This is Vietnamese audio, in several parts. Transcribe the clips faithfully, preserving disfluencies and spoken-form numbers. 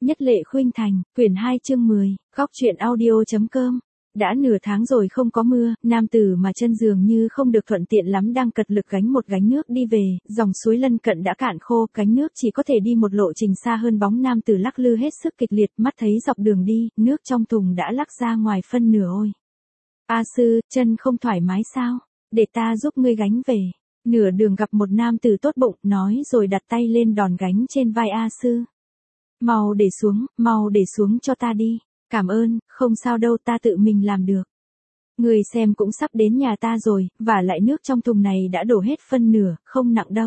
Nhất Lệ Khuynh Thành, quyển hai chương mười, góc truyện audio.com. Đã nửa tháng rồi không có mưa, nam tử mà chân dường như không được thuận tiện lắm đang cật lực gánh một gánh nước đi về, dòng suối lân cận đã cạn khô, gánh nước chỉ có thể đi một lộ trình xa hơn, bóng nam tử lắc lư hết sức kịch liệt, mắt thấy dọc đường đi, nước trong thùng đã lắc ra ngoài phân nửa ôi. A sư, chân không thoải mái sao? Để ta giúp ngươi gánh về. Nửa đường gặp một nam tử tốt bụng, nói rồi đặt tay lên đòn gánh trên vai A sư. Mau để xuống, mau để xuống cho ta đi. Cảm ơn, không sao đâu, ta tự mình làm được. Người xem cũng sắp đến nhà ta rồi, và lại nước trong thùng này đã đổ hết phân nửa, không nặng đâu.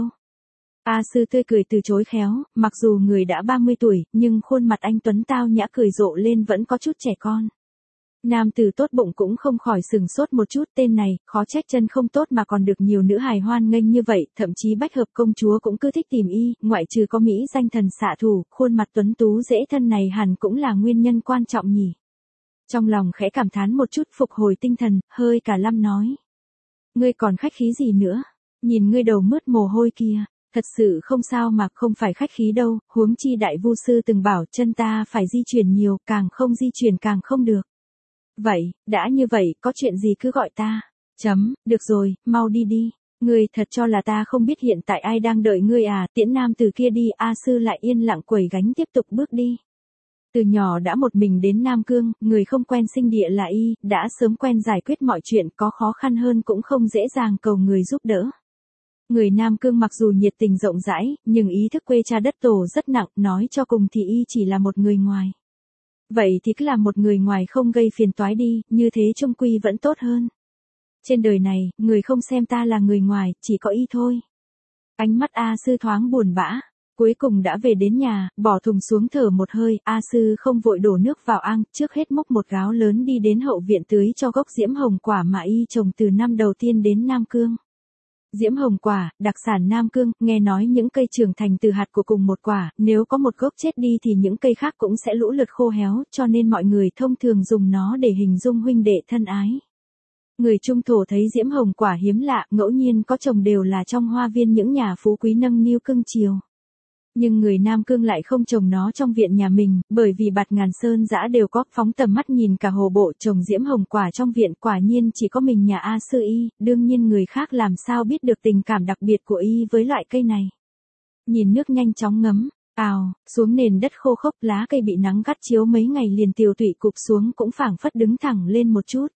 A sư tươi cười từ chối khéo, mặc dù người đã ba mươi tuổi, nhưng khuôn mặt anh tuấn tao nhã cười rộ lên vẫn có chút trẻ con. Nam tử tốt bụng cũng không khỏi sừng sốt một chút, tên này, khó trách chân không tốt mà còn được nhiều nữ hài hoan nghênh như vậy, thậm chí Bách Hợp công chúa cũng cứ thích tìm y, ngoại trừ có Mỹ danh thần xạ thủ, khuôn mặt tuấn tú dễ thân này hẳn cũng là nguyên nhân quan trọng nhỉ. Trong lòng khẽ cảm thán một chút, phục hồi tinh thần, hơi cả lăm nói. Ngươi còn khách khí gì nữa? Nhìn ngươi đầu mướt mồ hôi kia, thật sự không sao mà, không phải khách khí đâu, huống chi đại vu sư từng bảo chân ta phải di chuyển nhiều, càng không di chuyển càng không được. Vậy, đã như vậy, có chuyện gì cứ gọi ta. Chấm, được rồi, mau đi đi. Ngươi thật cho là ta không biết hiện tại ai đang đợi ngươi à, tiễn nam từ kia đi. A sư lại yên lặng quẩy gánh tiếp tục bước đi. Từ nhỏ đã một mình đến Nam Cương, người không quen sinh địa là y, đã sớm quen giải quyết mọi chuyện, có khó khăn hơn cũng không dễ dàng cầu người giúp đỡ. Người Nam Cương mặc dù nhiệt tình rộng rãi, nhưng ý thức quê cha đất tổ rất nặng, nói cho cùng thì y chỉ là một người ngoài. Vậy thì cứ làm một người ngoài không gây phiền toái đi, như thế chung quy vẫn tốt hơn. Trên đời này, người không xem ta là người ngoài, chỉ có y thôi. Ánh mắt A sư thoáng buồn bã, cuối cùng đã về đến nhà, bỏ thùng xuống thở một hơi, A sư không vội đổ nước vào ang, trước hết múc một gáo lớn đi đến hậu viện tưới cho gốc diễm hồng quả mà y trồng từ năm đầu tiên đến Nam Cương. Diễm hồng quả, đặc sản Nam Cương, nghe nói những cây trưởng thành từ hạt của cùng một quả, nếu có một gốc chết đi thì những cây khác cũng sẽ lũ lượt khô héo, cho nên mọi người thông thường dùng nó để hình dung huynh đệ thân ái. Người Trung Thổ thấy diễm hồng quả hiếm lạ, ngẫu nhiên có trồng đều là trong hoa viên những nhà phú quý nâng niu cưng chiều. Nhưng người Nam Cương lại không trồng nó trong viện nhà mình, bởi vì Bạt Ngàn Sơn dã đều có, phóng tầm mắt nhìn cả hồ bộ trồng diễm hồng quả trong viện, quả nhiên chỉ có mình nhà A sư y, đương nhiên người khác làm sao biết được tình cảm đặc biệt của y với loại cây này. Nhìn nước nhanh chóng ngấm, ào, xuống nền đất khô khốc, lá cây bị nắng gắt chiếu mấy ngày liền tiều tụy cụp xuống cũng phảng phất đứng thẳng lên một chút.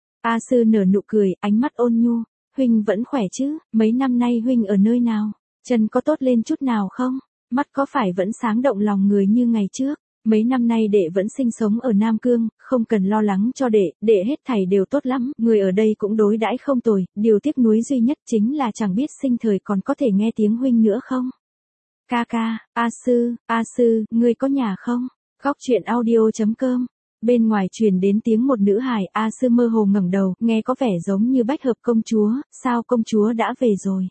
A sư nở nụ cười, ánh mắt ôn nhu, huynh vẫn khỏe chứ, mấy năm nay huynh ở nơi nào, chân có tốt lên chút nào không? Mắt có phải vẫn sáng động lòng người như ngày trước? Mấy năm nay đệ vẫn sinh sống ở Nam Cương, không cần lo lắng cho đệ, đệ hết thảy đều tốt lắm, người ở đây cũng đối đãi không tồi, điều tiếc nuối duy nhất chính là chẳng biết sinh thời còn có thể nghe tiếng huynh nữa không? Ca ca, A sư, A sư, ngươi có nhà không? Góc truyện audio.com. Bên ngoài truyền đến tiếng một nữ hài, A sư mơ hồ ngẩng đầu, nghe có vẻ giống như Bách Hợp công chúa, sao công chúa đã về rồi?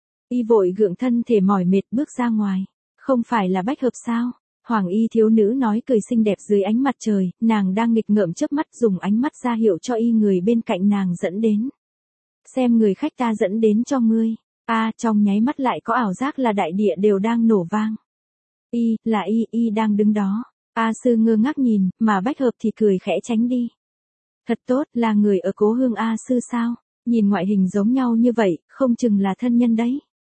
Y vội gượng thân thể mỏi mệt bước ra ngoài. Không phải là Bách Hợp sao? Hoàng y thiếu nữ nói cười xinh đẹp dưới ánh mặt trời, nàng đang nghịch ngợm chớp mắt dùng ánh mắt ra hiệu cho y người bên cạnh nàng dẫn đến. Xem người khách ta dẫn đến cho ngươi. A à, trong nháy mắt lại có ảo giác là đại địa đều đang nổ vang. Y, là y, y đang đứng đó. A sư ngơ ngác nhìn, mà Bách Hợp thì cười khẽ tránh đi. Thật tốt, là người ở cố hương A sư sao? Nhìn ngoại hình giống nhau như vậy, không chừng là thân nhân đấy.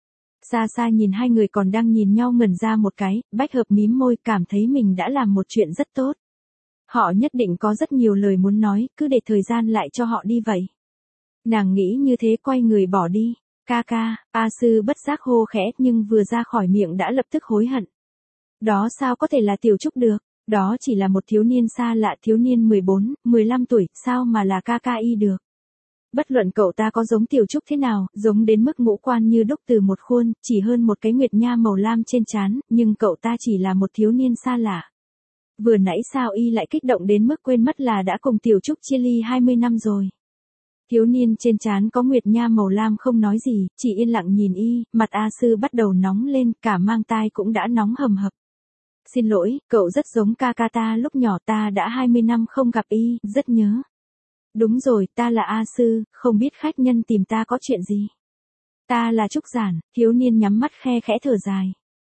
Xa xa nhìn hai người còn đang nhìn nhau ngẩn ra một cái, Bách Hợp mím môi cảm thấy mình đã làm một chuyện rất tốt. Họ nhất định có rất nhiều lời muốn nói, cứ để thời gian lại cho họ đi vậy. Nàng nghĩ như thế quay người bỏ đi. Ca ca, A sư bất giác hô khẽ nhưng vừa ra khỏi miệng đã lập tức hối hận. Đó sao có thể là Tiểu Trúc được, đó chỉ là một thiếu niên xa lạ, thiếu niên mười bốn, mười lăm tuổi, sao mà là ca ca y được. Bất luận cậu ta có giống Tiểu Trúc thế nào, giống đến mức ngũ quan như đúc từ một khuôn, chỉ hơn một cái nguyệt nha màu lam trên trán, nhưng cậu ta chỉ là một thiếu niên xa lạ. Vừa nãy sao y lại kích động đến mức quên mất là đã cùng Tiểu Trúc chia ly hai mươi năm rồi. Thiếu niên trên trán có nguyệt nha màu lam không nói gì, chỉ yên lặng nhìn y, mặt A sư bắt đầu nóng lên, cả mang tai cũng đã nóng hầm hập. Xin lỗi, cậu rất giống ca ca ta lúc nhỏ, ta đã hai mươi năm không gặp y, rất nhớ. Đúng rồi, ta là A sư, không biết khách nhân tìm ta có chuyện gì. Ta là Trúc Giản, thiếu niên nhắm mắt khe khẽ thở dài.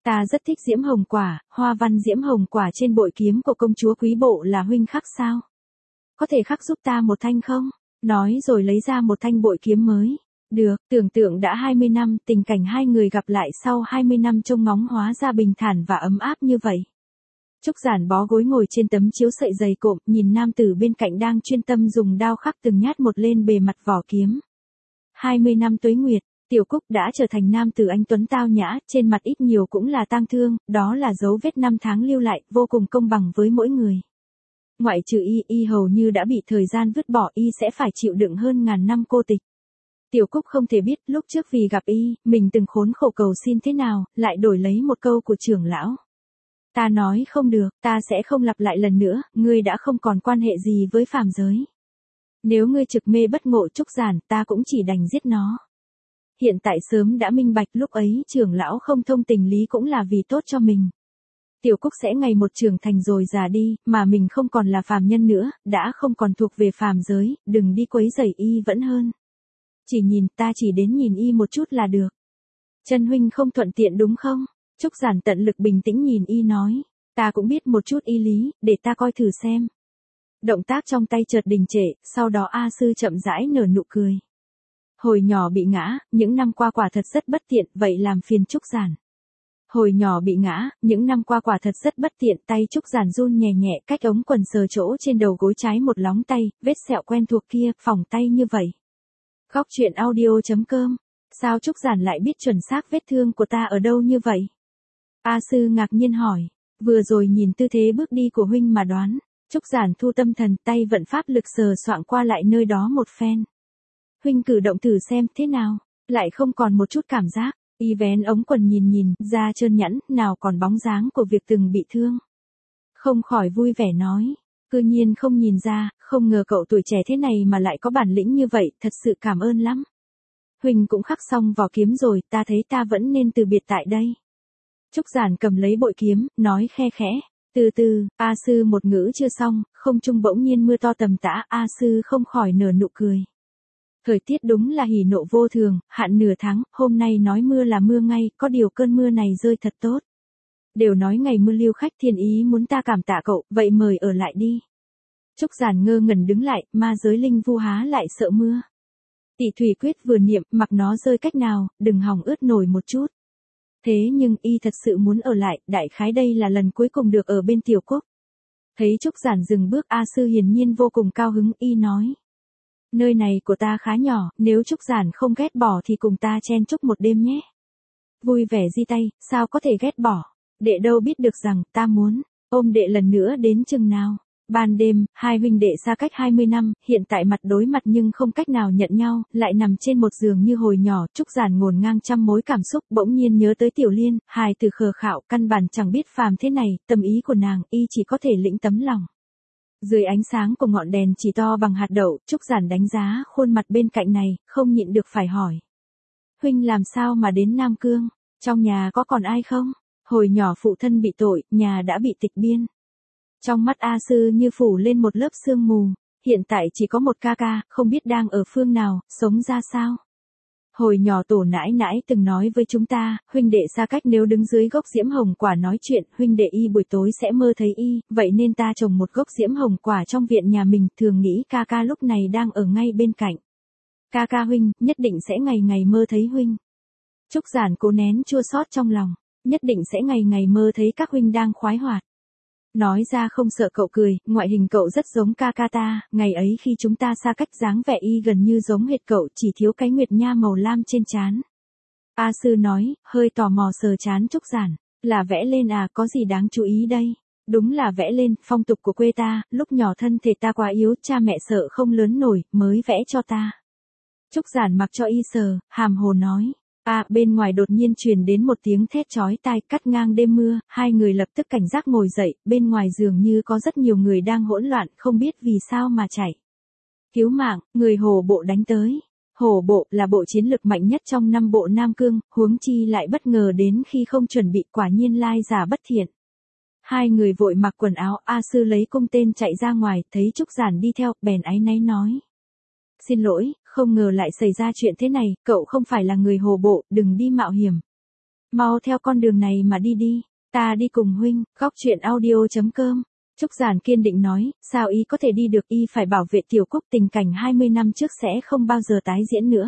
Ta rất thích diễm hồng quả, hoa văn diễm hồng quả trên bội kiếm của công chúa quý bộ là huynh khắc sao? Có thể khắc giúp ta một thanh không? Nói rồi lấy ra một thanh bội kiếm mới. Được, tưởng tượng đã hai mươi năm, tình cảnh hai người gặp lại sau hai mươi năm trông ngóng hóa ra bình thản và ấm áp như vậy. Trúc Giản bó gối ngồi trên tấm chiếu sậy dày cộm, nhìn nam tử bên cạnh đang chuyên tâm dùng đao khắc từng nhát một lên bề mặt vỏ kiếm. hai mươi năm tuế nguyệt, Tiểu Cúc đã trở thành nam tử anh tuấn tao nhã, trên mặt ít nhiều cũng là tang thương, đó là dấu vết năm tháng lưu lại, vô cùng công bằng với mỗi người. Ngoại trừ y, y hầu như đã bị thời gian vứt bỏ, y sẽ phải chịu đựng hơn ngàn năm cô tịch. Tiểu Cúc không thể biết lúc trước vì gặp y, mình từng khốn khổ cầu xin thế nào, lại đổi lấy một câu của trưởng lão. Ta nói không được, ta sẽ không lặp lại lần nữa, ngươi đã không còn quan hệ gì với phàm giới. Nếu ngươi trực mê bất ngộ Trúc Giản, ta cũng chỉ đành giết nó. Hiện tại sớm đã minh bạch, lúc ấy trưởng lão không thông tình lý cũng là vì tốt cho mình. Tiểu Cúc sẽ ngày một trưởng thành rồi già đi, mà mình không còn là phàm nhân nữa, đã không còn thuộc về phàm giới, đừng đi quấy rầy y vẫn hơn. Chỉ nhìn, ta chỉ đến nhìn y một chút là được. Chân huynh không thuận tiện đúng không? Trúc Giản tận lực bình tĩnh nhìn y nói, ta cũng biết một chút y lý, để ta coi thử xem. Động tác trong tay chợt đình trệ, sau đó A Sư chậm rãi nở nụ cười. Hồi nhỏ bị ngã, những năm qua quả thật rất bất tiện, vậy làm phiền Trúc Giản. Hồi nhỏ bị ngã, những năm qua quả thật rất bất tiện, tay Trúc Giản run nhẹ nhẹ, cách ống quần sờ chỗ trên đầu gối trái một lóng tay, vết sẹo quen thuộc kia, phỏng tay như vậy. Góc truyện audio chấm com. Sao Trúc Giản lại biết chuẩn xác vết thương của ta ở đâu như vậy? A Sư ngạc nhiên hỏi, vừa rồi nhìn tư thế bước đi của huynh mà đoán. Trúc Giản thu tâm thần, tay vận pháp lực sờ soạng qua lại nơi đó một phen. Huynh cử động thử xem thế nào, lại không còn một chút cảm giác. Y vén ống quần nhìn nhìn, da trơn nhẵn, nào còn bóng dáng của việc từng bị thương. Không khỏi vui vẻ nói, cư nhiên không nhìn ra, không ngờ cậu tuổi trẻ thế này mà lại có bản lĩnh như vậy, thật sự cảm ơn lắm. Huynh cũng khắc xong vỏ kiếm rồi, ta thấy ta vẫn nên từ biệt tại đây. Trúc Giản cầm lấy bội kiếm, nói khe khẽ, từ từ, A Sư một ngữ chưa xong, không trung bỗng nhiên mưa to tầm tã, A Sư không khỏi nở nụ cười. Thời tiết đúng là hỉ nộ vô thường, hạn nửa tháng, hôm nay nói mưa là mưa ngay, có điều cơn mưa này rơi thật tốt. Đều nói ngày mưa lưu khách thiên ý muốn ta cảm tạ cậu, vậy mời ở lại đi. Trúc Giản ngơ ngẩn đứng lại, ma giới linh vu há lại sợ mưa. Tỷ thủy quyết vừa niệm, mặc nó rơi cách nào, đừng hỏng ướt nổi một chút. Thế nhưng y thật sự muốn ở lại, đại khái đây là lần cuối cùng được ở bên Tiểu Cúc. Thấy Trúc Giản dừng bước, A Sư hiển nhiên vô cùng cao hứng, y nói. Nơi này của ta khá nhỏ, nếu Trúc Giản không ghét bỏ thì cùng ta chen chúc một đêm nhé. Vui vẻ di tay, sao có thể ghét bỏ, đệ đâu biết được rằng ta muốn ôm đệ lần nữa đến chừng nào. Ban đêm, hai huynh đệ xa cách hai mươi năm, hiện tại mặt đối mặt nhưng không cách nào nhận nhau, lại nằm trên một giường như hồi nhỏ. Trúc Giản ngổn ngang trăm mối cảm xúc, bỗng nhiên nhớ tới Tiểu Liên, hài từ khờ khạo, căn bản chẳng biết phàm thế này, tâm ý của nàng, y chỉ có thể lĩnh tấm lòng. Dưới ánh sáng của ngọn đèn chỉ to bằng hạt đậu, Trúc Giản đánh giá khuôn mặt bên cạnh này, không nhịn được phải hỏi. Huynh làm sao mà đến Nam Cương, trong nhà có còn ai không? Hồi nhỏ phụ thân bị tội, nhà đã bị tịch biên. Trong mắt A Sư như phủ lên một lớp sương mù, hiện tại chỉ có một ca ca, không biết đang ở phương nào, sống ra sao. Hồi nhỏ tổ nãi nãi từng nói với chúng ta, huynh đệ xa cách nếu đứng dưới gốc diễm hồng quả nói chuyện, huynh đệ y buổi tối sẽ mơ thấy y, vậy nên ta trồng một gốc diễm hồng quả trong viện nhà mình, thường nghĩ ca ca lúc này đang ở ngay bên cạnh. Ca ca huynh, nhất định sẽ ngày ngày mơ thấy huynh. Trúc Giản cố nén chua xót trong lòng, nhất định sẽ ngày ngày mơ thấy các huynh đang khoái hoạt. Nói ra không sợ cậu cười, ngoại hình cậu rất giống ca ca ta, ngày ấy khi chúng ta xa cách dáng vẻ y gần như giống hệt cậu, chỉ thiếu cái nguyệt nha màu lam trên trán. A Sư nói, hơi tò mò sờ trán Trúc Giản, là vẽ lên à, có gì đáng chú ý đây? Đúng là vẽ lên, phong tục của quê ta, lúc nhỏ thân thể ta quá yếu, cha mẹ sợ không lớn nổi, mới vẽ cho ta. Trúc Giản mặc cho y sờ, hàm hồ nói. À, bên ngoài đột nhiên truyền đến một tiếng thét chói tai, cắt ngang đêm mưa, hai người lập tức cảnh giác ngồi dậy, bên ngoài dường như có rất nhiều người đang hỗn loạn, không biết vì sao mà chạy. Cứu mạng, người hổ bộ đánh tới. Hổ bộ là bộ chiến lực mạnh nhất trong năm bộ Nam Cương, huống chi lại bất ngờ đến khi không chuẩn bị, quả nhiên lai giả bất thiện. Hai người vội mặc quần áo, A Sư lấy cung tên chạy ra ngoài, thấy Trúc Giản đi theo, bèn áy náy nói. Xin lỗi, không ngờ lại xảy ra chuyện thế này, cậu không phải là người hồ bộ, đừng đi mạo hiểm. Mau theo con đường này mà đi đi, ta đi cùng huynh. Góc truyện audio.com. Trúc Giản kiên định nói, sao y có thể đi được, y phải bảo vệ Tiểu Cúc, tình cảnh hai mươi năm trước sẽ không bao giờ tái diễn nữa.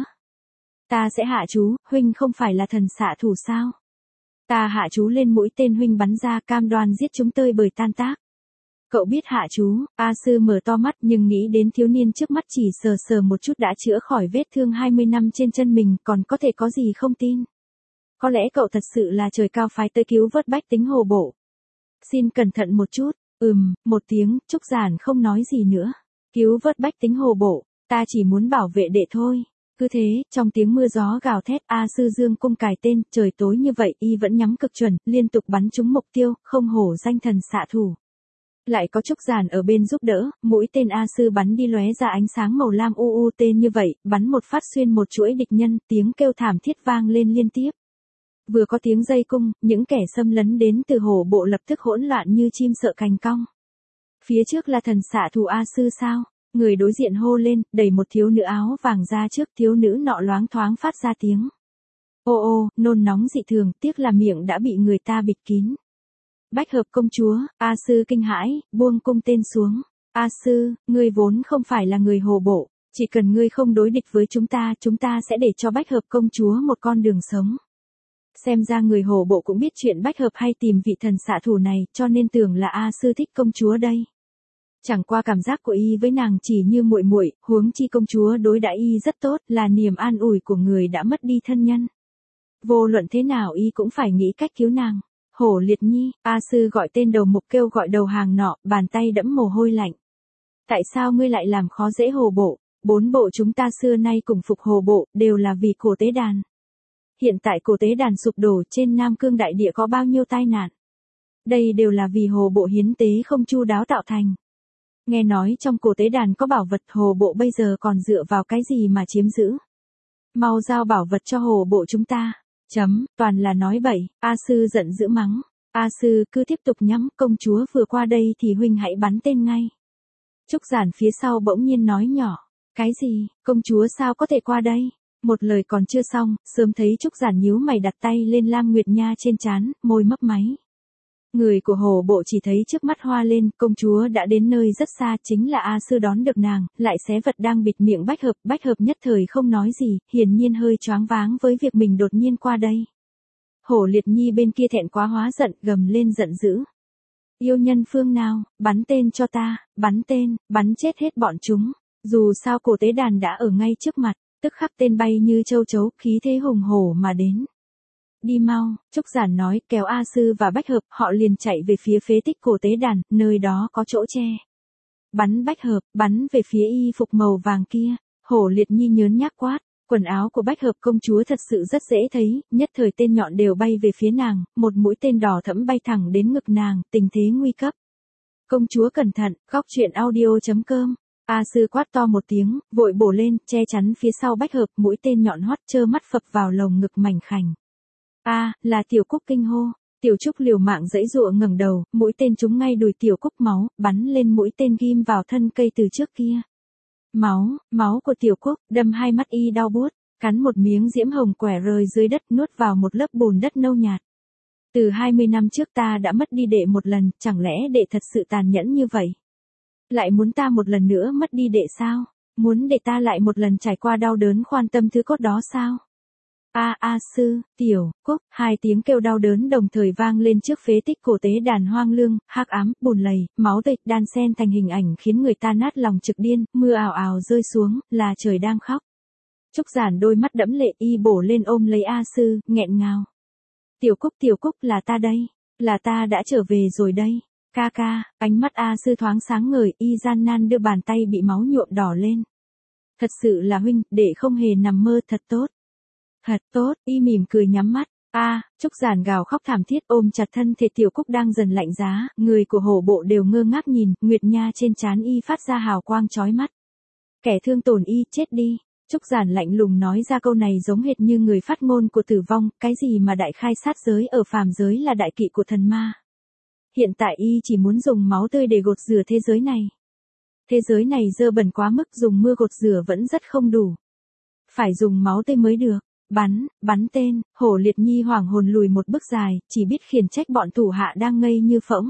Ta sẽ hạ chú, huynh không phải là thần xạ thủ sao? Ta hạ chú lên mũi tên huynh bắn ra, cam đoan giết chúng tơi bời tan tác. Cậu biết hạ chú? A Sư mở to mắt nhưng nghĩ đến thiếu niên trước mắt chỉ sờ sờ một chút đã chữa khỏi vết thương hai mươi năm trên chân mình, còn có thể có gì không tin. Có lẽ cậu thật sự là trời cao phái tới cứu vớt bách tính Hồ Bộ. Xin cẩn thận một chút. Ừm, một tiếng, Trúc Giản không nói gì nữa. Cứu vớt bách tính Hồ Bộ, ta chỉ muốn bảo vệ đệ thôi. Cứ thế, trong tiếng mưa gió gào thét, A Sư dương cung cài tên, trời tối như vậy y vẫn nhắm cực chuẩn, liên tục bắn trúng mục tiêu, không hổ danh thần xạ thủ. Lại có Trúc Giản ở bên giúp đỡ, mũi tên A Sư bắn đi lóe ra ánh sáng màu lam u u tên như vậy, bắn một phát xuyên một chuỗi địch nhân, tiếng kêu thảm thiết vang lên liên tiếp. Vừa có tiếng dây cung, những kẻ xâm lấn đến từ Hồ Bộ lập tức hỗn loạn như chim sợ cành cong. Phía trước là thần xạ thủ A Sư sao? Người đối diện hô lên, đẩy một thiếu nữ áo vàng ra trước, thiếu nữ nọ loáng thoáng phát ra tiếng. Ô ô, nôn nóng dị thường, tiếc là miệng đã bị người ta bịt kín. Bách Hợp công chúa, A Sư kinh hãi, buông cung tên xuống. A Sư, ngươi vốn không phải là người Hồ Bộ, chỉ cần ngươi không đối địch với chúng ta, chúng ta sẽ để cho Bách Hợp công chúa một con đường sống. Xem ra người Hồ Bộ cũng biết chuyện Bách Hợp hay tìm vị thần xạ thủ này, cho nên tưởng là A Sư thích công chúa đây. Chẳng qua cảm giác của y với nàng chỉ như muội muội, huống chi công chúa đối đãi y rất tốt, là niềm an ủi của người đã mất đi thân nhân. Vô luận thế nào y cũng phải nghĩ cách cứu nàng. Hổ Liệt Nhi, A Sư gọi tên đầu mục kêu gọi đầu hàng nọ, bàn tay đẫm mồ hôi lạnh. Tại sao ngươi lại làm khó dễ Hồ Bộ? Bốn bộ chúng ta xưa nay cùng phục Hồ Bộ, đều là vì cổ tế đàn. Hiện tại cổ tế đàn sụp đổ trên Nam Cương đại địa có bao nhiêu tai nạn? Đây đều là vì Hồ Bộ hiến tế không chu đáo tạo thành. Nghe nói trong cổ tế đàn có bảo vật, Hồ Bộ bây giờ còn dựa vào cái gì mà chiếm giữ? Mau giao bảo vật cho Hồ Bộ chúng ta. Chấm, toàn là nói bậy. A Sư giận dữ mắng. A Sư cứ tiếp tục nhắm, công chúa vừa qua đây thì huynh hãy bắn tên ngay. Trúc Giản phía sau bỗng nhiên nói nhỏ. Cái gì, công chúa sao có thể qua đây? Một lời còn chưa xong, sớm thấy Trúc Giản nhíu mày đặt tay lên Lam Nguyệt Nha trên trán, môi mấp máy. Người của Hồ Bộ chỉ thấy trước mắt hoa lên, công chúa đã đến nơi rất xa, chính là A Sư đón được nàng, lại xé vật đang bịt miệng Bách Hợp, Bách Hợp nhất thời không nói gì, hiển nhiên hơi choáng váng với việc mình đột nhiên qua đây. Hổ Liệt Nhi bên kia thẹn quá hóa giận, gầm lên giận dữ. Yêu nhân phương nào, bắn tên cho ta, bắn tên, bắn chết hết bọn chúng. Dù sao cổ tế đàn đã ở ngay trước mặt, tức khắc tên bay như châu chấu, khí thế hùng hổ mà đến. Đi mau, Trúc Giản nói, kéo A Sư và Bách Hợp, họ liền chạy về phía phế tích cổ tế đàn, nơi đó có chỗ che. Bắn Bách Hợp, bắn về phía y phục màu vàng kia. Hổ Liệt Nhi nhớn nhác quát, quần áo của Bách Hợp công chúa thật sự rất dễ thấy, nhất thời tên nhọn đều bay về phía nàng, một mũi tên đỏ thẫm bay thẳng đến ngực nàng, tình thế nguy cấp. Công chúa cẩn thận, góc truyện audio.com. A Sư quát to một tiếng, vội bổ lên, che chắn phía sau Bách Hợp, mũi tên nhọn hoắt trơ mắt phập vào lồng ngực mảnh khảnh. A, à, là Tiểu Cúc kinh hô. Tiểu Trúc liều mạng giãy giụa ngẩng đầu, mũi tên trúng ngay đùi Tiểu Cúc, máu bắn lên mũi tên ghim vào thân cây từ trước kia. Máu, máu của Tiểu Cúc, đâm hai mắt y đau buốt, cắn một miếng diễm hồng quẻ rơi dưới đất, nuốt vào một lớp bùn đất nâu nhạt. Từ hai mươi năm trước ta đã mất đi đệ một lần, chẳng lẽ đệ thật sự tàn nhẫn như vậy? Lại muốn ta một lần nữa mất đi đệ sao? Muốn để ta lại một lần trải qua đau đớn khoan tâm thứ cốt đó sao? A A Sư, Tiểu Cúc, hai tiếng kêu đau đớn đồng thời vang lên trước phế tích cổ tế đàn hoang lương, hắc ám, bùn lầy, máu tươi, đan xen thành hình ảnh khiến người ta nát lòng trực điên, mưa ào ào rơi xuống, là trời đang khóc. Trúc Giản đôi mắt đẫm lệ, y bổ lên ôm lấy A Sư, nghẹn ngào. Tiểu Cúc, Tiểu Cúc, là ta đây, là ta đã trở về rồi đây. Ca ca, ánh mắt A Sư thoáng sáng ngời, y gian nan đưa bàn tay bị máu nhuộm đỏ lên. Thật sự là huynh, đệ không hề nằm mơ, thật tốt. Thật tốt, y mỉm cười nhắm mắt. A, à, Trúc Giản gào khóc thảm thiết ôm chặt thân thể Tiểu Cúc đang dần lạnh giá, người của Hồ Bộ đều ngơ ngác nhìn, Nguyệt Nha trên trán y phát ra hào quang chói mắt. Kẻ thương tổn y, chết đi. Trúc Giản lạnh lùng nói ra câu này giống hệt như người phát ngôn của tử vong, cái gì mà đại khai sát giới ở phàm giới là đại kỵ của thần ma. Hiện tại y chỉ muốn dùng máu tươi để gột rửa thế giới này. Thế giới này dơ bẩn quá mức, dùng mưa gột rửa vẫn rất không đủ. Phải dùng máu tươi mới được. Bắn, bắn tên, Hổ Liệt Nhi hoảng hồn lùi một bước dài, chỉ biết khiển trách bọn thủ hạ đang ngây như phỗng.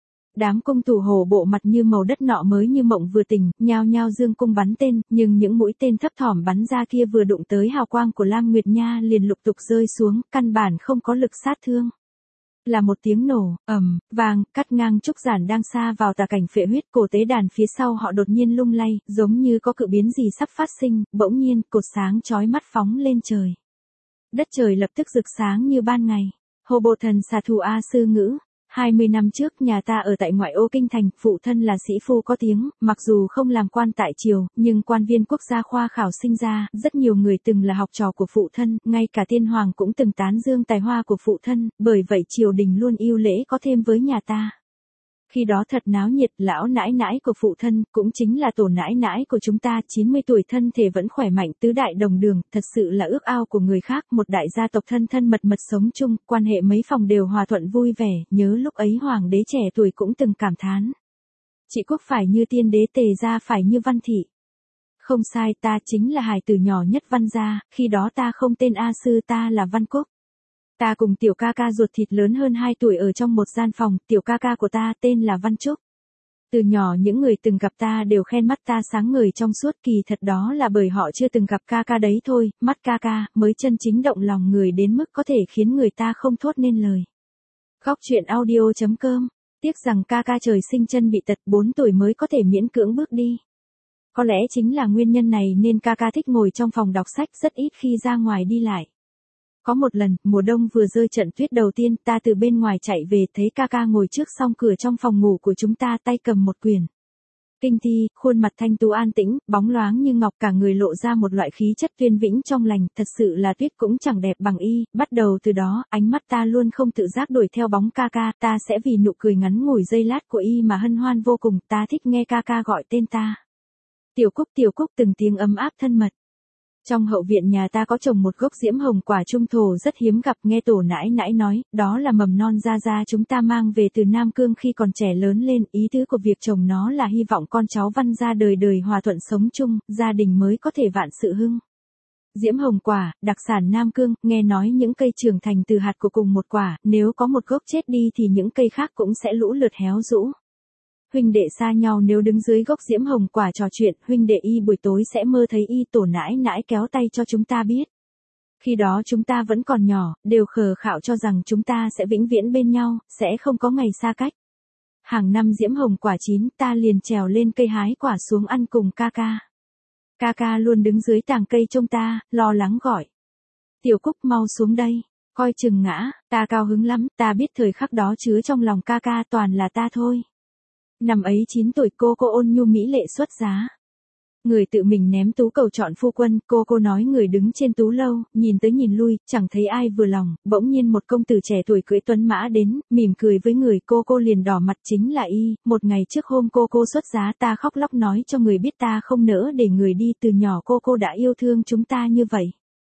Đám cung thủ hổ bộ mặt như màu đất nọ mới như mộng vừa tỉnh, nhao nhao dương cung bắn tên, nhưng những mũi tên thấp thỏm bắn ra kia vừa đụng tới hào quang của Lam Nguyệt Nha liền lục tục rơi xuống, căn bản không có lực sát thương. Là một tiếng nổ, ầm, vang, cắt ngang trúc giản đang xa vào tà cảnh phệ huyết, cổ tế đàn phía sau họ đột nhiên lung lay, giống như có cự biến gì sắp phát sinh, bỗng nhiên, cột sáng chói mắt phóng lên trời. Đất trời lập tức rực sáng như ban ngày. Hồ Bộ Thần xà thủ A Sư Ngữ. hai mươi năm trước nhà ta ở tại ngoại ô kinh thành, phụ thân là sĩ phu có tiếng, mặc dù không làm quan tại triều, nhưng quan viên quốc gia khoa khảo sinh ra, rất nhiều người từng là học trò của phụ thân, ngay cả tiên hoàng cũng từng tán dương tài hoa của phụ thân, bởi vậy triều đình luôn ưu lễ có thêm với nhà ta. Khi đó thật náo nhiệt, lão nãi nãi của phụ thân, cũng chính là tổ nãi nãi của chúng ta, chín mươi tuổi thân thể vẫn khỏe mạnh, tứ đại đồng đường, thật sự là ước ao của người khác, một đại gia tộc thân thân mật mật sống chung, quan hệ mấy phòng đều hòa thuận vui vẻ, nhớ lúc ấy hoàng đế trẻ tuổi cũng từng cảm thán. Trị quốc phải như tiên đế, tề gia phải như văn thị. Không sai, ta chính là hài tử nhỏ nhất văn gia, khi đó ta không tên A Sư, ta là Văn Cúc. Ta cùng tiểu ca ca ruột thịt lớn hơn hai tuổi ở trong một gian phòng, tiểu ca ca của ta tên là Văn Trúc. Từ nhỏ những người từng gặp ta đều khen mắt ta sáng ngời trong suốt, kỳ thật đó là bởi họ chưa từng gặp ca ca đấy thôi, mắt ca ca mới chân chính động lòng người đến mức có thể khiến người ta không thốt nên lời. Góc truyện audio chấm com. Tiếc rằng ca ca trời sinh chân bị tật, bốn tuổi mới có thể miễn cưỡng bước đi. Có lẽ chính là nguyên nhân này nên ca ca thích ngồi trong phòng đọc sách, rất ít khi ra ngoài đi lại. Có một lần, mùa đông vừa rơi trận tuyết đầu tiên, ta từ bên ngoài chạy về, thấy ca ca ngồi trước song cửa trong phòng ngủ của chúng ta, tay cầm một quyển kinh thi, khuôn mặt thanh tú an tĩnh, bóng loáng như ngọc, cả người lộ ra một loại khí chất tuyên vĩnh trong lành, thật sự là tuyết cũng chẳng đẹp bằng y. Bắt đầu từ đó, ánh mắt ta luôn không tự giác đuổi theo bóng ca ca, ta sẽ vì nụ cười ngắn ngủi giây lát của y mà hân hoan vô cùng, ta thích nghe ca ca gọi tên ta. Tiểu Cúc, Tiểu Cúc, từng tiếng ấm áp thân mật. Trong hậu viện nhà ta có trồng một gốc diễm hồng quả trung thổ rất hiếm gặp, nghe tổ nãi nãi nói, đó là mầm non gia gia chúng ta mang về từ Nam Cương khi còn trẻ lớn lên, ý tứ của việc trồng nó là hy vọng con cháu Văn gia đời đời hòa thuận sống chung, gia đình mới có thể vạn sự hưng. Diễm hồng quả, đặc sản Nam Cương, nghe nói những cây trưởng thành từ hạt của cùng một quả, nếu có một gốc chết đi thì những cây khác cũng sẽ lũ lượt héo rũ. Huynh đệ xa nhau nếu đứng dưới gốc diễm hồng quả trò chuyện, huynh đệ y buổi tối sẽ mơ thấy y, tổ nãi nãi kéo tay cho chúng ta biết. Khi đó chúng ta vẫn còn nhỏ, đều khờ khạo cho rằng chúng ta sẽ vĩnh viễn bên nhau, sẽ không có ngày xa cách. Hàng năm diễm hồng quả chín, ta liền trèo lên cây hái quả xuống ăn cùng ca ca. Ca ca luôn đứng dưới tàng cây trông ta, lo lắng gọi. Tiểu Cúc, mau xuống đây, coi chừng ngã, ta cao hứng lắm, ta biết thời khắc đó chứa trong lòng ca ca toàn là ta thôi. Năm ấy chín tuổi, cô cô ôn nhu mỹ lệ xuất giá. Người tự mình ném tú cầu chọn phu quân, cô cô nói người đứng trên tú lâu, nhìn tới nhìn lui, chẳng thấy ai vừa lòng, bỗng nhiên một công tử trẻ tuổi cưỡi tuấn mã đến, mỉm cười với người, cô cô liền đỏ mặt, chính là y. Một ngày trước hôm cô cô xuất giá, ta khóc lóc nói cho người biết ta không nỡ để người đi, từ nhỏ cô cô đã yêu thương chúng ta như vậy.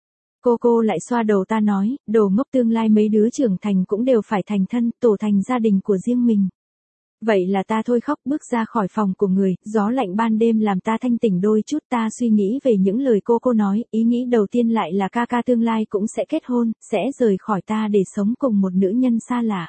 Cô cô lại xoa đầu ta nói, đồ ngốc, tương lai mấy đứa trưởng thành cũng đều phải thành thân, tổ thành gia đình của riêng mình. Vậy là ta thôi khóc, bước ra khỏi phòng của người, gió lạnh ban đêm làm ta thanh tỉnh đôi chút, ta suy nghĩ về những lời cô cô nói, ý nghĩ đầu tiên lại là ca ca tương lai cũng sẽ kết hôn, sẽ rời khỏi ta để sống cùng một nữ nhân xa lạ.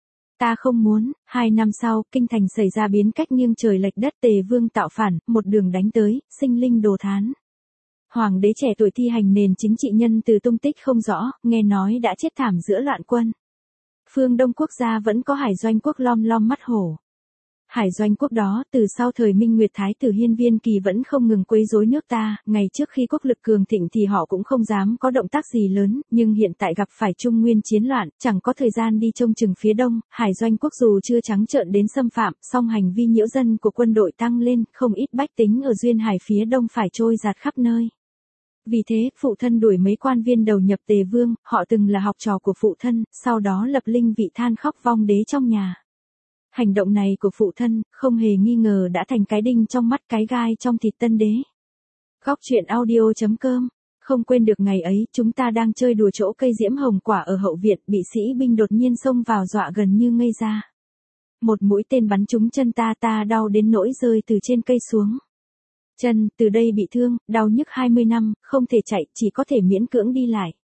Ta không muốn. Hai năm sau, kinh thành xảy ra biến cách nghiêng trời lệch đất, Tề Vương tạo phản, một đường đánh tới, sinh linh đồ thán. Hoàng đế trẻ tuổi thi hành nền chính trị nhân từ tung tích không rõ, nghe nói đã chết thảm giữa loạn quân. Phương Đông quốc gia vẫn có hải doanh quốc lom lom mắt hổ. Hải doanh quốc đó, từ sau thời Minh Nguyệt Thái tử Hiên Viên Kỳ vẫn không ngừng quấy rối nước ta, ngày trước khi quốc lực cường thịnh thì họ cũng không dám có động tác gì lớn, nhưng hiện tại gặp phải Trung Nguyên chiến loạn, chẳng có thời gian đi trông chừng phía đông, hải doanh quốc dù chưa trắng trợn đến xâm phạm, song hành vi nhiễu dân của quân đội tăng lên, không ít bách tính ở duyên hải phía đông phải trôi giạt khắp nơi. Vì thế, phụ thân đuổi mấy quan viên đầu nhập Tề Vương, họ từng là học trò của phụ thân, sau đó lập linh vị than khóc vong đế trong nhà. Hành động này của phụ thân, không hề nghi ngờ đã thành cái đinh trong mắt, cái gai trong thịt tân đế. Góc truyện audio chấm com. Không quên được ngày ấy, chúng ta đang chơi đùa chỗ cây diễm hồng quả ở hậu viện, bị sĩ binh đột nhiên xông vào dọa gần như ngây ra. Một mũi tên bắn trúng chân ta, ta đau đến nỗi rơi từ trên cây xuống. Chân, từ đây bị thương, đau nhức hai mươi năm, không thể chạy, chỉ có thể miễn cưỡng đi lại.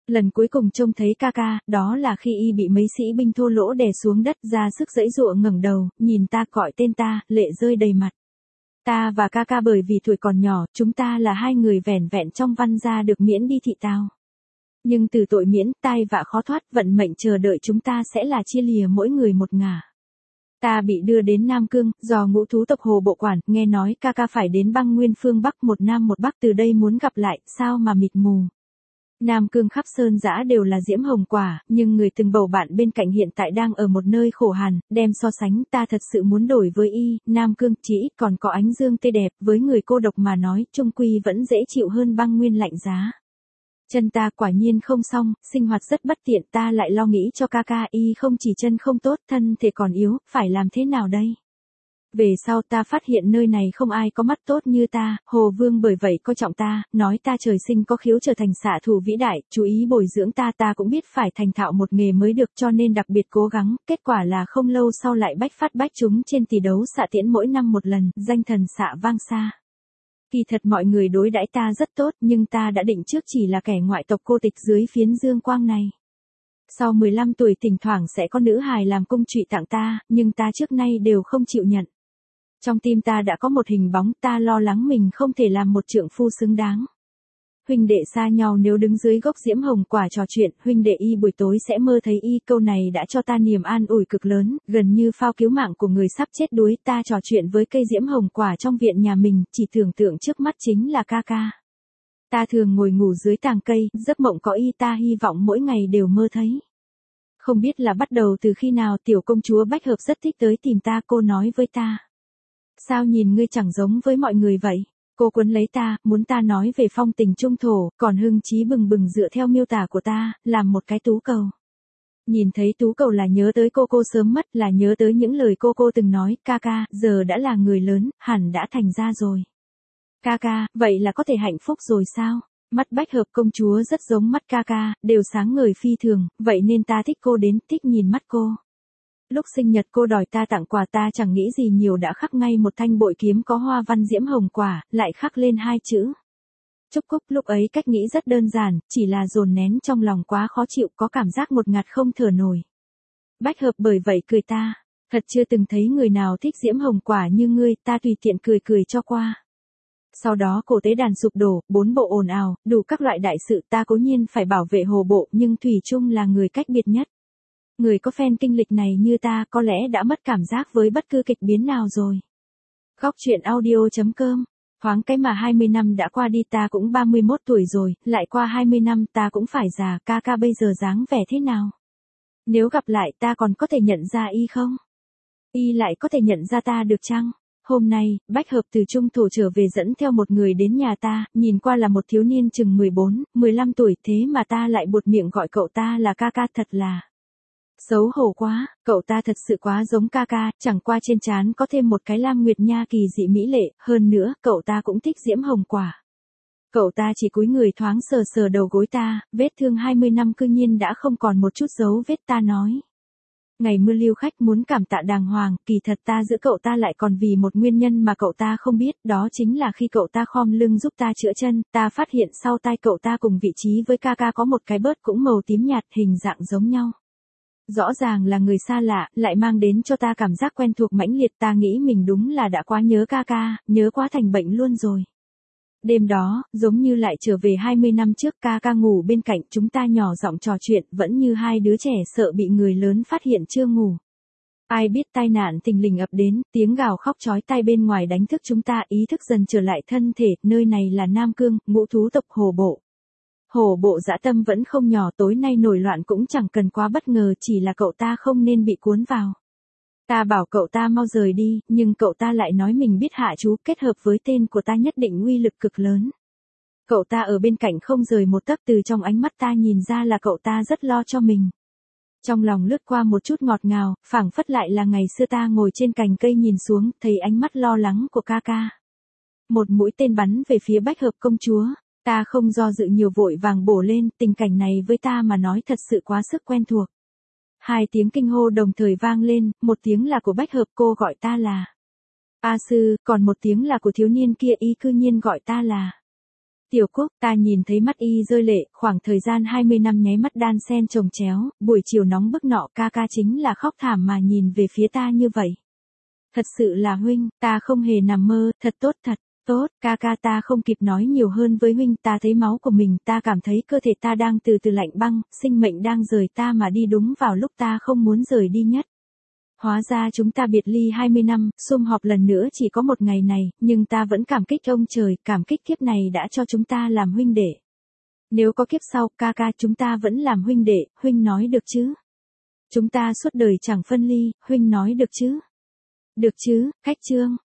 Lần cuối cùng trông thấy ca ca, đó là khi y bị mấy sĩ binh thô lỗ đè xuống đất ra sức giãy giụa ngẩng đầu, nhìn ta gọi tên ta, lệ rơi đầy mặt. Ta và ca ca bởi vì tuổi còn nhỏ, chúng ta là hai người vẻn vẹn trong văn gia được miễn đi thị tao. Nhưng từ tội miễn, tai vạ khó thoát, vận mệnh chờ đợi chúng ta sẽ là chia lìa mỗi người một ngả. Ta bị đưa đến Nam Cương, do ngũ thú tộc Hồ Bộ quản, nghe nói ca ca phải đến băng nguyên phương Bắc một Nam một Bắc từ đây muốn gặp lại, sao mà mịt mù. Nam Cương khắp sơn dã đều là diễm hồng quả, nhưng người từng bầu bạn bên cạnh hiện tại đang ở một nơi khổ hàn, đem so sánh ta thật sự muốn đổi với y, Nam Cương chỉ ít còn có ánh dương tươi đẹp, với người cô độc mà nói, chung quy vẫn dễ chịu hơn băng nguyên lạnh giá. Chân ta quả nhiên không xong, sinh hoạt rất bất tiện, ta lại lo nghĩ cho ca ca, y không chỉ chân không tốt, thân thể còn yếu, phải làm thế nào đây? Về sau ta phát hiện nơi này không ai có mắt tốt như ta, Hồ Vương bởi vậy coi trọng ta, nói ta trời sinh có khiếu trở thành xạ thủ vĩ đại, chú ý bồi dưỡng ta, ta cũng biết phải thành thạo một nghề mới được, cho nên đặc biệt cố gắng, kết quả là không lâu sau lại bách phát bách trúng trên tỷ đấu xạ tiễn mỗi năm một lần, danh thần xạ vang xa. Kỳ thật mọi người đối đãi ta rất tốt, nhưng ta đã định trước chỉ là kẻ ngoại tộc cô tịch dưới phiến dương quang này. Sau mười lăm tuổi thỉnh thoảng sẽ có nữ hài làm cung trụy tặng ta, nhưng ta trước nay đều không chịu nhận. Trong tim ta đã có một hình bóng, ta lo lắng mình không thể làm một trượng phu xứng đáng. Huynh đệ xa nhau nếu đứng dưới gốc diễm hồng quả trò chuyện, huynh đệ y buổi tối sẽ mơ thấy y, câu này đã cho ta niềm an ủi cực lớn, gần như phao cứu mạng của người sắp chết đuối, ta trò chuyện với cây diễm hồng quả trong viện nhà mình, chỉ tưởng tượng trước mắt chính là ca ca. Ta thường ngồi ngủ dưới tàng cây, giấc mộng có y, ta hy vọng mỗi ngày đều mơ thấy. Không biết là bắt đầu từ khi nào tiểu công chúa Bách Hợp rất thích tới tìm ta, cô nói với ta. Sao nhìn ngươi chẳng giống với mọi người vậy? Cô quấn lấy ta, muốn ta nói về phong tình trung thổ, còn hưng chí bừng bừng dựa theo miêu tả của ta, làm một cái tú cầu. Nhìn thấy tú cầu là nhớ tới cô cô sớm mất, là nhớ tới những lời cô cô từng nói, ca ca, giờ đã là người lớn, hẳn đã thành ra rồi. Ca ca, vậy là có thể hạnh phúc rồi sao? Mắt Bách Hợp công chúa rất giống mắt ca ca, đều sáng ngời phi thường, vậy nên ta thích cô đến, thích nhìn mắt cô. Lúc sinh nhật cô đòi ta tặng quà, ta chẳng nghĩ gì nhiều đã khắc ngay một thanh bội kiếm có hoa văn diễm hồng quả, lại khắc lên hai chữ. Chúc Cúc. Lúc ấy cách nghĩ rất đơn giản, chỉ là dồn nén trong lòng quá khó chịu, có cảm giác một ngạt không thở nổi. Bách Hợp bởi vậy cười ta, thật chưa từng thấy người nào thích diễm hồng quả như ngươi, ta tùy tiện cười cười cho qua. Sau đó cổ tế đàn sụp đổ, bốn bộ ồn ào, đủ các loại đại sự, ta cố nhiên phải bảo vệ Hồ Bộ, nhưng thủy chung là người cách biệt nhất. Người có phen kinh lịch này như ta có lẽ đã mất cảm giác với bất cứ kịch biến nào rồi. Góc truyện audio chấm com. Thoáng cái mà hai mươi năm đã qua đi, ta cũng ba mươi mốt tuổi rồi, lại qua hai mươi năm ta cũng phải già, ca ca bây giờ dáng vẻ thế nào? Nếu gặp lại ta còn có thể nhận ra y không? Y lại có thể nhận ra ta được chăng? Hôm nay, Bách Hợp từ Trung Thổ trở về dẫn theo một người đến nhà ta, nhìn qua là một thiếu niên chừng mười bốn, mười lăm tuổi, thế mà ta lại buột miệng gọi cậu ta là ca ca, thật là xấu hổ quá, cậu ta thật sự quá giống ca ca, chẳng qua trên trán có thêm một cái lam nguyệt nha kỳ dị mỹ lệ, hơn nữa, cậu ta cũng thích diễm hồng quả. Cậu ta chỉ cúi người thoáng sờ sờ đầu gối ta, vết thương hai mươi năm cư nhiên đã không còn một chút dấu vết, ta nói. Ngày mưa lưu khách muốn cảm tạ đàng hoàng, kỳ thật ta giữ cậu ta lại còn vì một nguyên nhân mà cậu ta không biết, đó chính là khi cậu ta khom lưng giúp ta chữa chân, ta phát hiện sau tai cậu ta cùng vị trí với ca ca có một cái bớt cũng màu tím nhạt, hình dạng giống nhau. Rõ ràng là người xa lạ, lại mang đến cho ta cảm giác quen thuộc mãnh liệt, ta nghĩ mình đúng là đã quá nhớ ca ca, nhớ quá thành bệnh luôn rồi. Đêm đó, giống như lại trở về hai mươi năm trước, ca ca ngủ bên cạnh, chúng ta nhỏ giọng trò chuyện, vẫn như hai đứa trẻ sợ bị người lớn phát hiện chưa ngủ. Ai biết tai nạn thình lình ập đến, tiếng gào khóc chói tai bên ngoài đánh thức chúng ta, ý thức dần trở lại thân thể, nơi này là Nam Cương, ngũ thú tộc Hồ Bộ. Hồ Bộ dã tâm vẫn không nhỏ, tối nay nổi loạn cũng chẳng cần quá bất ngờ, chỉ là cậu ta không nên bị cuốn vào. Ta bảo cậu ta mau rời đi, nhưng cậu ta lại nói mình biết hạ chú, kết hợp với tên của ta nhất định uy lực cực lớn. Cậu ta ở bên cạnh không rời một tấc, từ trong ánh mắt ta nhìn ra là cậu ta rất lo cho mình. Trong lòng lướt qua một chút ngọt ngào, phảng phất lại là ngày xưa ta ngồi trên cành cây nhìn xuống, thấy ánh mắt lo lắng của ca ca. Một mũi tên bắn về phía Bách Hợp công chúa. Ta không do dự nhiều vội vàng bổ lên, tình cảnh này với ta mà nói thật sự quá sức quen thuộc. Hai tiếng kinh hô đồng thời vang lên, một tiếng là của Bách Hợp, cô gọi ta là A Sư, còn một tiếng là của thiếu niên kia, y cư nhiên gọi ta là Tiểu Cúc, ta nhìn thấy mắt y rơi lệ, khoảng thời gian hai mươi năm nháy mắt đan xen chồng chéo, buổi chiều nóng bức nọ ca ca chính là khóc thảm mà nhìn về phía ta như vậy. Thật sự là huynh, ta không hề nằm mơ, thật tốt thật. Tốt, ca ca ta không kịp nói nhiều hơn với huynh, ta thấy máu của mình, ta cảm thấy cơ thể ta đang từ từ lạnh băng, sinh mệnh đang rời ta mà đi đúng vào lúc ta không muốn rời đi nhất. Hóa ra chúng ta biệt ly hai mươi năm, sum họp lần nữa chỉ có một ngày này, nhưng ta vẫn cảm kích ông trời, cảm kích kiếp này đã cho chúng ta làm huynh đệ. Nếu có kiếp sau, ca ca chúng ta vẫn làm huynh đệ, huynh nói được chứ? Chúng ta suốt đời chẳng phân ly, huynh nói được chứ? Được chứ, Khách Trương.